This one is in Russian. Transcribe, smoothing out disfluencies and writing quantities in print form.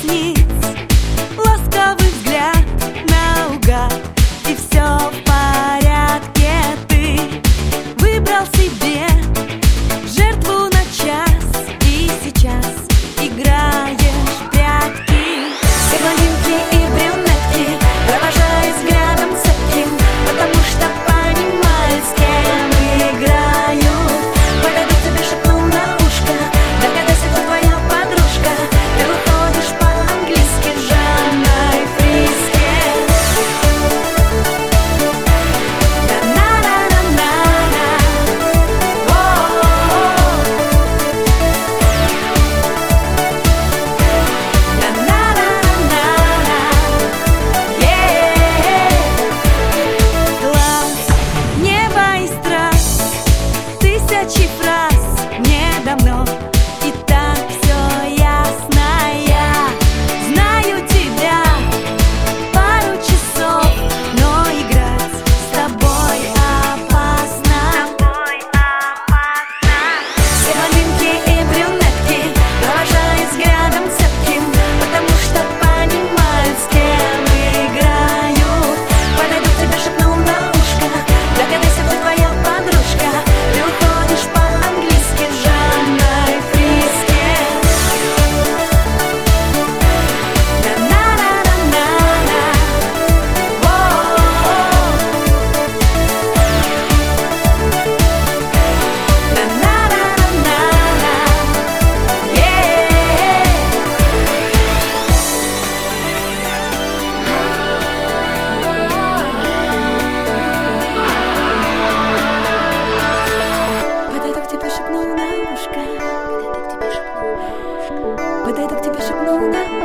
ресниц, ласковый взгляд наугад, и все в порядке. Ты выбрал себе жертву на час, и сейчас играешь в прятки. Все блондинки и брюнетки провожают взглядом цепким, потому что понимают, с кем играют. Подойду к тебе, шепну на ушко: догадайся, кто твоя подружка. Ты выходишь по-английски в Жанной Фриске. На-на-на-на-на, о-о-о, на-на-на-на-на, глаз, небо и страсть, тысячи фраз мне давно, и так все ясно. Я знаю тебя пару часов, но играть с тобой опасно. Все блондинки и брюнетки провожают взглядом цепким, потому что понимают, с кем играют. Подойду к тебе, шепну на ушко: догадайся, кто твоя подружка. Ты уходишь по-английски в Жанной Фриске. На-на-на-на-на, о-о-о, на-на-на-на-на, подойду к тебе, шепну на ушко. Подойду к тебе, шепну на ушко.